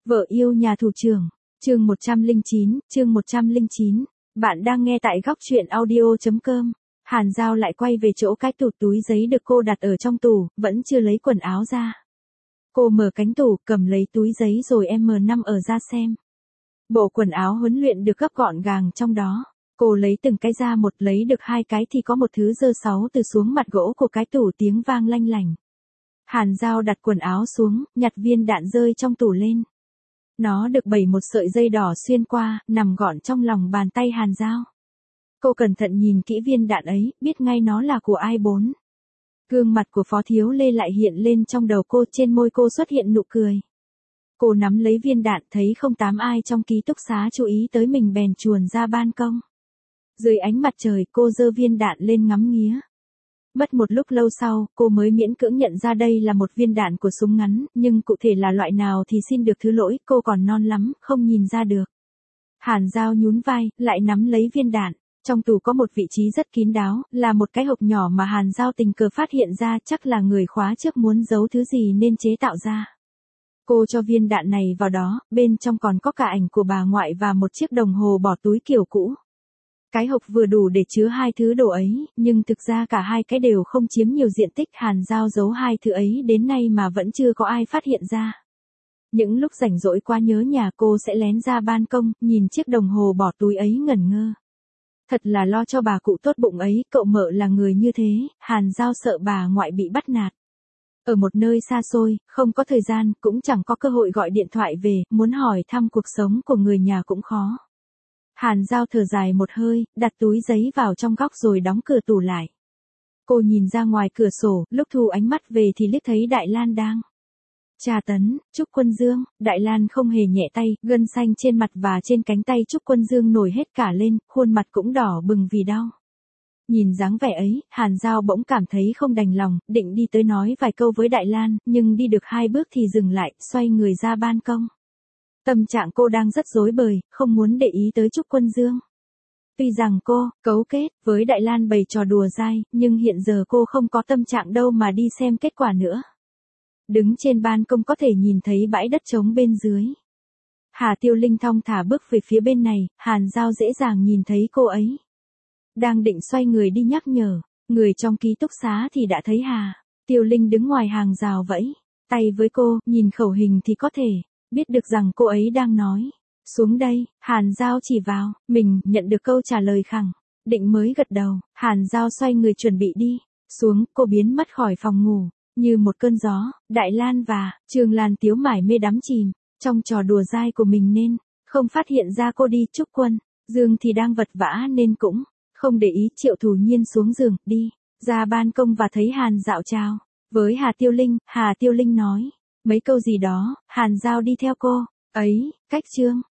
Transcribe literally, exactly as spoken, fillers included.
Vợ yêu nhà thủ trưởng, chương một trăm lẻ chín, chương một trăm lẻ chín. Bạn đang nghe tại góc truyện audio chấm com. Hàn Giao lại quay về chỗ cái tủ túi giấy được cô đặt ở trong tủ, vẫn chưa lấy quần áo ra. Cô mở cánh tủ, cầm lấy túi giấy rồi em em năm ở ra xem. Bộ quần áo huấn luyện được gấp gọn gàng trong đó. Cô lấy từng cái ra một, lấy được hai cái thì có một thứ rơi sáu từ xuống mặt gỗ của cái tủ, tiếng vang lanh lảnh. Hàn Giao đặt quần áo xuống, nhặt viên đạn rơi trong tủ lên. Nó được bẩy một sợi dây đỏ xuyên qua, nằm gọn trong lòng bàn tay Hàn Giao. Cô cẩn thận nhìn kỹ viên đạn ấy, biết ngay nó là của ai bốn. Gương mặt của Phó Thiếu Lê lại hiện lên trong đầu cô, trên môi cô xuất hiện nụ cười. Cô nắm lấy viên đạn, thấy không tám ai trong ký túc xá chú ý tới mình bèn chuồn ra ban công. Dưới ánh mặt trời, cô giơ viên đạn lên ngắm nghía. Mất một lúc lâu sau, cô mới miễn cưỡng nhận ra đây là một viên đạn của súng ngắn, nhưng cụ thể là loại nào thì xin được thứ lỗi, cô còn non lắm, không nhìn ra được. Hàn Giao nhún vai, lại nắm lấy viên đạn. Trong tủ có một vị trí rất kín đáo, là một cái hộp nhỏ mà Hàn Giao tình cờ phát hiện ra, chắc là người khóa trước muốn giấu thứ gì nên chế tạo ra. Cô cho viên đạn này vào đó, bên trong còn có cả ảnh của bà ngoại và một chiếc đồng hồ bỏ túi kiểu cũ. Cái hộp vừa đủ để chứa hai thứ đồ ấy, nhưng thực ra cả hai cái đều không chiếm nhiều diện tích. Hàn Giao giấu hai thứ ấy đến nay mà vẫn chưa có ai phát hiện ra. Những lúc rảnh rỗi quá nhớ nhà, cô sẽ lén ra ban công, nhìn chiếc đồng hồ bỏ túi ấy ngẩn ngơ. Thật là lo cho bà cụ tốt bụng ấy, cậu mợ là người như thế. Hàn Giao sợ bà ngoại bị bắt nạt. Ở một nơi xa xôi, không có thời gian, cũng chẳng có cơ hội gọi điện thoại về, muốn hỏi thăm cuộc sống của người nhà cũng khó. Hàn Giao thở dài một hơi, đặt túi giấy vào trong góc rồi đóng cửa tủ lại. Cô nhìn ra ngoài cửa sổ, lúc thu ánh mắt về thì liếc thấy Đại Lan đang tra tấn Trúc Quân Dương. Đại Lan không hề nhẹ tay, gân xanh trên mặt và trên cánh tay Trúc Quân Dương nổi hết cả lên, khuôn mặt cũng đỏ bừng vì đau. Nhìn dáng vẻ ấy, Hàn Giao bỗng cảm thấy không đành lòng, định đi tới nói vài câu với Đại Lan, nhưng đi được hai bước thì dừng lại, xoay người ra ban công. Tâm trạng cô đang rất rối bời, không muốn để ý tới Trúc Quân Dương. Tuy rằng cô cấu kết với Đại Lan bày trò đùa dai, nhưng hiện giờ cô không có tâm trạng đâu mà đi xem kết quả nữa. Đứng trên ban công có thể nhìn thấy bãi đất trống bên dưới. Hà Tiêu Linh thong thả bước về phía bên này, Hàn Giao dễ dàng nhìn thấy cô ấy. Đang định xoay người đi nhắc nhở, người trong ký túc xá thì đã thấy Hà Tiêu Linh đứng ngoài hàng rào vẫy tay với cô, nhìn khẩu hình thì có thể biết được rằng cô ấy đang nói. Xuống đây. Hàn Giao chỉ vào, mình nhận được câu trả lời khẳng định mới gật đầu. Hàn Giao xoay người chuẩn bị đi xuống, cô biến mất khỏi phòng ngủ như một cơn gió. Đại Lan và Trường Lan Tiếu mải mê đắm chìm trong trò đùa dai của mình nên không phát hiện ra cô đi. Trúc Quân Dương thì đang vật vã nên cũng không để ý. Triệu Thủ Nhiên xuống giường, đi ra ban công và thấy Hàn Dạo chào với Hà Tiêu Linh. Hà Tiêu Linh nói mấy câu gì đó, Hàn Giao đi theo cô ấy. Cách chương